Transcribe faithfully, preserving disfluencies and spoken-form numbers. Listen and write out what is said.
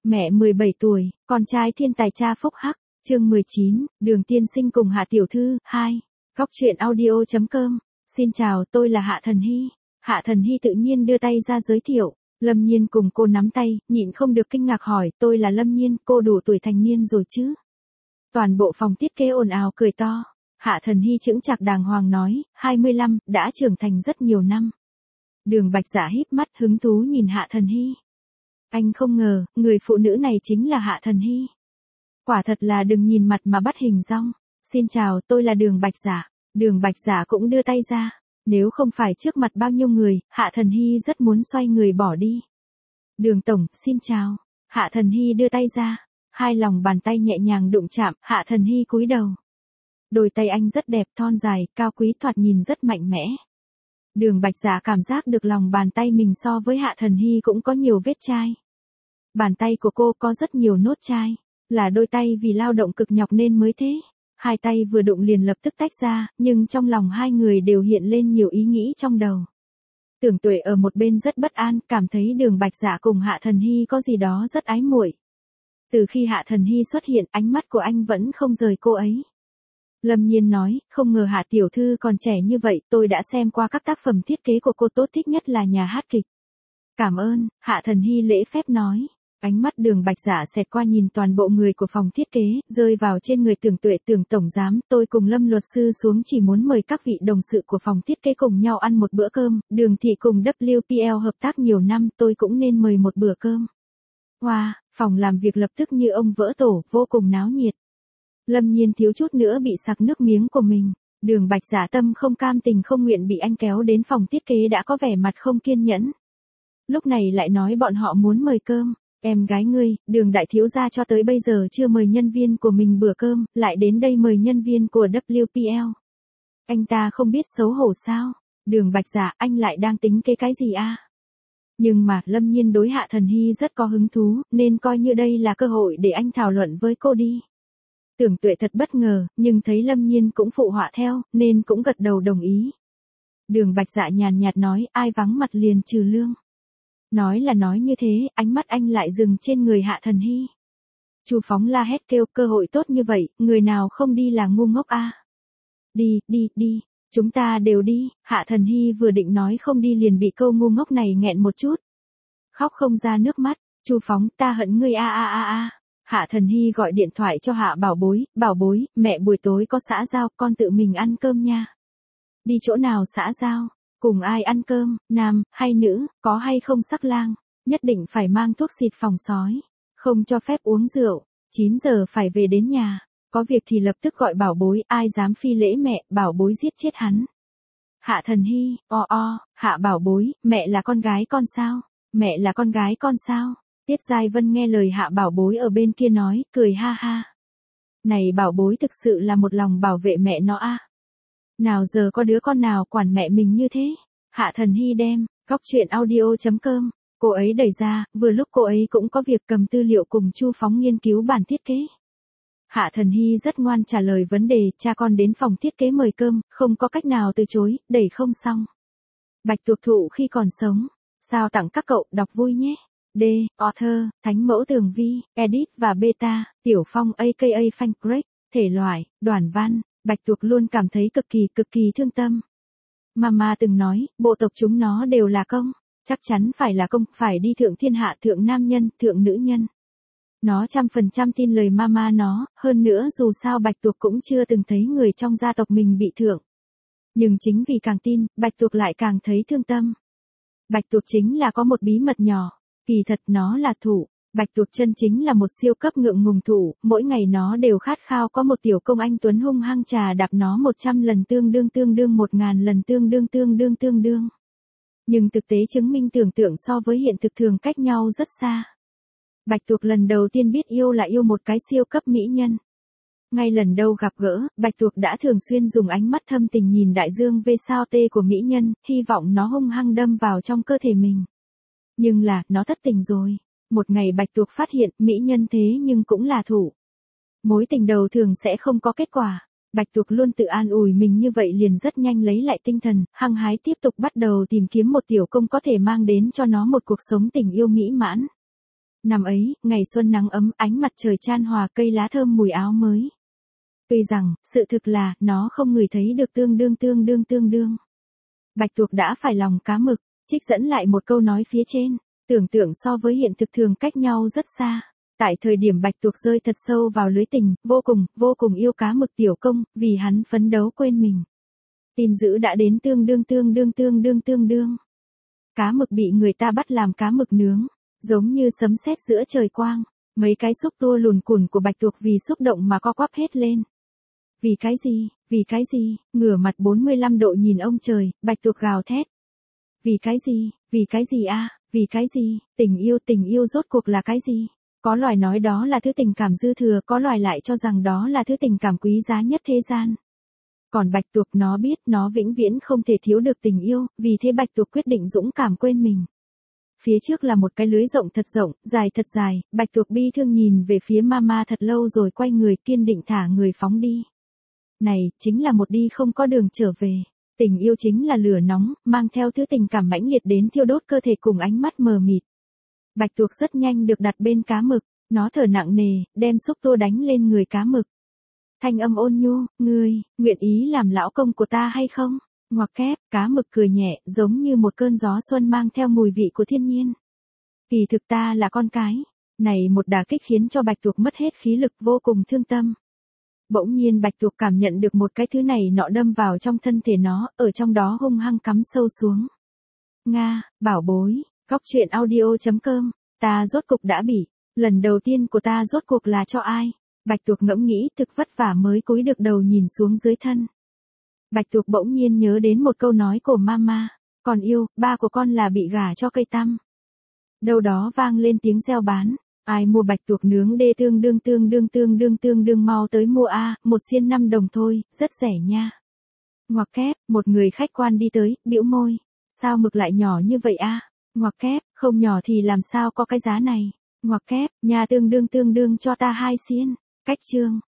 Mẹ mười bảy tuổi, con trai thiên tài cha phúc hắc, chương mười chín, Đường tiên sinh cùng Hạ tiểu thư, hai. Góc truyện audio.com. Xin chào, tôi là Hạ Thần Hy. Hạ Thần Hy tự nhiên đưa tay ra giới thiệu. Lâm Nhiên cùng cô nắm tay, nhịn không được kinh ngạc hỏi, tôi là Lâm Nhiên, cô đủ tuổi thành niên rồi chứ? Toàn bộ phòng thiết kế ồn ào cười to. Hạ Thần Hy chững chạc đàng hoàng nói, hai mươi lăm, đã trưởng thành rất nhiều năm. Đường Bạch Dạ híp mắt hứng thú nhìn Hạ Thần Hy. Anh không ngờ, người phụ nữ này chính là Hạ Thần Hy. Quả thật là đừng nhìn mặt mà bắt hình dong. Xin chào, tôi là Đường Bạch Dạ. Đường Bạch Dạ cũng đưa tay ra. Nếu không phải trước mặt bao nhiêu người, Hạ Thần Hy rất muốn xoay người bỏ đi. Đường Tổng, xin chào. Hạ Thần Hy đưa tay ra. Hai lòng bàn tay nhẹ nhàng đụng chạm, Hạ Thần Hy cúi đầu. Đôi tay anh rất đẹp, thon dài, cao quý, thoạt nhìn rất mạnh mẽ. Đường Bạch Dạ cảm giác được lòng bàn tay mình so với Hạ Thần Hy cũng có nhiều vết chai. Bàn tay của cô có rất nhiều nốt chai, là đôi tay vì lao động cực nhọc nên mới thế. Hai tay vừa đụng liền lập tức tách ra, nhưng trong lòng hai người đều hiện lên nhiều ý nghĩ trong đầu. Tưởng Tuệ ở một bên rất bất an, cảm thấy Đường Bạch Dạ cùng Hạ Thần Hy có gì đó rất ái muội. Từ khi Hạ Thần Hy xuất hiện, ánh mắt của anh vẫn không rời cô ấy. Lâm Nhiên nói, không ngờ Hạ tiểu thư còn trẻ như vậy, tôi đã xem qua các tác phẩm thiết kế của cô, tốt thích nhất là nhà hát kịch. Cảm ơn, Hạ Thần Hy lễ phép nói. Ánh mắt Đường Bạch Dạ xẹt qua nhìn toàn bộ người của phòng thiết kế, rơi vào trên người Tưởng Tuệ. Tưởng tổng giám, tôi cùng Lâm luật sư xuống chỉ muốn mời các vị đồng sự của phòng thiết kế cùng nhau ăn một bữa cơm, Đường thị cùng W P L hợp tác nhiều năm, tôi cũng nên mời một bữa cơm. Wow, phòng làm việc lập tức như ông vỡ tổ, vô cùng náo nhiệt. Lâm Nhiên thiếu chút nữa bị sặc nước miếng của mình. Đường Bạch Dạ tâm không cam tình không nguyện bị anh kéo đến phòng thiết kế đã có vẻ mặt không kiên nhẫn. Lúc này lại nói bọn họ muốn mời cơm. Em gái ngươi, Đường đại thiếu gia cho tới bây giờ chưa mời nhân viên của mình bữa cơm, lại đến đây mời nhân viên của W P L. Anh ta không biết xấu hổ sao? Đường Bạch Dạ, anh lại đang tính kế cái gì a? Nhưng mà, Lâm Nhiên đối Hạ Thần Hy rất có hứng thú, nên coi như đây là cơ hội để anh thảo luận với cô đi. Tưởng Tuệ thật bất ngờ, nhưng thấy Lâm Nhiên cũng phụ họa theo, nên cũng gật đầu đồng ý. Đường Bạch Dạ nhàn nhạt nói, ai vắng mặt liền trừ lương. Nói là nói như thế, ánh mắt anh lại dừng trên người Hạ Thần Hy. Chu Phóng la hét kêu, cơ hội tốt như vậy, người nào không đi là ngu ngốc a. Đi, đi, đi, chúng ta đều đi. Hạ Thần Hy vừa định nói không đi liền bị câu ngu ngốc này nghẹn một chút. Khóc không ra nước mắt, Chu Phóng, ta hận ngươi a a a a. Hạ Thần Hy gọi điện thoại cho Hạ Bảo Bối, Bảo Bối, mẹ buổi tối có xã giao, con tự mình ăn cơm nha. Đi chỗ nào xã giao? Cùng ai ăn cơm, nam, hay nữ, có hay không sắc lang, nhất định phải mang thuốc xịt phòng sói, không cho phép uống rượu, chín giờ phải về đến nhà, có việc thì lập tức gọi Bảo Bối, ai dám phi lễ mẹ, Bảo Bối giết chết hắn. Hạ Thần Hy, o o, Hạ Bảo Bối, mẹ là con gái con sao, mẹ là con gái con sao, Tiết Giai Vân nghe lời Hạ Bảo Bối ở bên kia nói, cười ha ha. Này Bảo Bối thực sự là một lòng bảo vệ mẹ nó a. Nào giờ có đứa con nào quản mẹ mình như thế? Hạ Thần Hy đem, góc truyện audio.com, cô ấy đẩy ra, vừa lúc cô ấy cũng có việc cầm tư liệu cùng Chu Phóng nghiên cứu bản thiết kế. Hạ Thần Hy rất ngoan trả lời vấn đề, cha con đến phòng thiết kế mời cơm, không có cách nào từ chối, đẩy không xong. Bạch Tuộc Thụ khi còn sống, sao tặng các cậu, đọc vui nhé. D. Author, Thánh Mẫu Tường Vi, Edit và Beta, Tiểu Phong a ca a Phanh Craig, thể loại, đoàn văn. Bạch Tuộc luôn cảm thấy cực kỳ cực kỳ thương tâm. Mama từng nói, bộ tộc chúng nó đều là công, chắc chắn phải là công, phải đi thượng thiên hạ, thượng nam nhân, thượng nữ nhân. Nó trăm phần trăm tin lời mama nó, hơn nữa dù sao Bạch Tuộc cũng chưa từng thấy người trong gia tộc mình bị thượng. Nhưng chính vì càng tin, Bạch Tuộc lại càng thấy thương tâm. Bạch Tuộc chính là có một bí mật nhỏ, kỳ thật nó là thủ. Bạch Tuộc chân chính là một siêu cấp ngượng ngùng thủ, mỗi ngày nó đều khát khao có một tiểu công anh tuấn hung hăng trà đạp nó một trăm lần tương đương tương đương một ngàn lần tương đương tương đương tương đương. Nhưng thực tế chứng minh tưởng tượng so với hiện thực thường cách nhau rất xa. Bạch Tuộc lần đầu tiên biết yêu là yêu một cái siêu cấp mỹ nhân. Ngay lần đầu gặp gỡ, Bạch Tuộc đã thường xuyên dùng ánh mắt thâm tình nhìn đại dương vê sao tê của mỹ nhân, hy vọng nó hung hăng đâm vào trong cơ thể mình. Nhưng là, nó thất tình rồi. Một ngày Bạch Tuộc phát hiện, mỹ nhân thế nhưng cũng là thủ. Mối tình đầu thường sẽ không có kết quả. Bạch Tuộc luôn tự an ủi mình như vậy liền rất nhanh lấy lại tinh thần, hăng hái tiếp tục bắt đầu tìm kiếm một tiểu công có thể mang đến cho nó một cuộc sống tình yêu mỹ mãn. Năm ấy, ngày xuân nắng ấm, ánh mặt trời chan hòa, cây lá thơm mùi áo mới. Tuy rằng, sự thực là, nó không ngửi thấy được tương đương tương đương tương đương. Bạch tuộc đã phải lòng cá mực, trích dẫn lại một câu nói phía trên, tưởng tượng so với hiện thực thường cách nhau rất xa. Tại thời điểm bạch tuộc rơi thật sâu vào lưới tình, vô cùng, vô cùng yêu cá mực tiểu công, vì hắn phấn đấu quên mình. Tin dữ đã đến tương đương tương đương tương đương tương đương. Cá mực bị người ta bắt làm cá mực nướng, giống như sấm sét giữa trời quang, mấy cái xúc tua lùn cùn của bạch tuộc vì xúc động mà co quắp hết lên. Vì cái gì, vì cái gì, ngửa mặt bốn mươi lăm độ nhìn ông trời, bạch tuộc gào thét. Vì cái gì, vì cái gì a, vì cái gì, tình yêu tình yêu rốt cuộc là cái gì? Có loài nói đó là thứ tình cảm dư thừa, có loài lại cho rằng đó là thứ tình cảm quý giá nhất thế gian. Còn bạch tuộc nó biết nó vĩnh viễn không thể thiếu được tình yêu, vì thế bạch tuộc quyết định dũng cảm quên mình. Phía trước là một cái lưới rộng thật rộng, dài thật dài, bạch tuộc bi thương nhìn về phía mama thật lâu rồi quay người kiên định thả người phóng đi. Này, chính là một đi không có đường trở về. Tình yêu chính là lửa nóng, mang theo thứ tình cảm mãnh liệt đến thiêu đốt cơ thể cùng ánh mắt mờ mịt. Bạch tuộc rất nhanh được đặt bên cá mực, nó thở nặng nề, đem xúc tua đánh lên người cá mực. Thanh âm ôn nhu, ngươi, nguyện ý làm lão công của ta hay không? Ngoặc kép, cá mực cười nhẹ, giống như một cơn gió xuân mang theo mùi vị của thiên nhiên. Kỳ thực ta là con cái. Này một đả kích khiến cho bạch tuộc mất hết khí lực, vô cùng thương tâm. Bỗng nhiên bạch tuộc cảm nhận được một cái thứ này nọ đâm vào trong thân thể nó, ở trong đó hung hăng cắm sâu xuống. Nga, bảo bối, góc truyện audio chấm com, ta rốt cục đã bị, lần đầu tiên của ta rốt cuộc là cho ai? Bạch tuộc ngẫm nghĩ, thực vất vả mới cúi được đầu nhìn xuống dưới thân. Bạch tuộc bỗng nhiên nhớ đến một câu nói của mama, con yêu, ba của con là bị gả cho cây tăm. Đâu đó vang lên tiếng reo bán. Ai mua bạch tuộc nướng đê tương đương tương đương tương đương tương đương mau tới mua a, một xiên năm đồng thôi, rất rẻ nha. Ngoặc kép, một người khách quan đi tới, bĩu môi. Sao mực lại nhỏ như vậy a? Ngoặc kép, không nhỏ thì làm sao có cái giá này. Ngoặc kép, nhà tương đương tương đương cho ta hai xiên. Cách chương.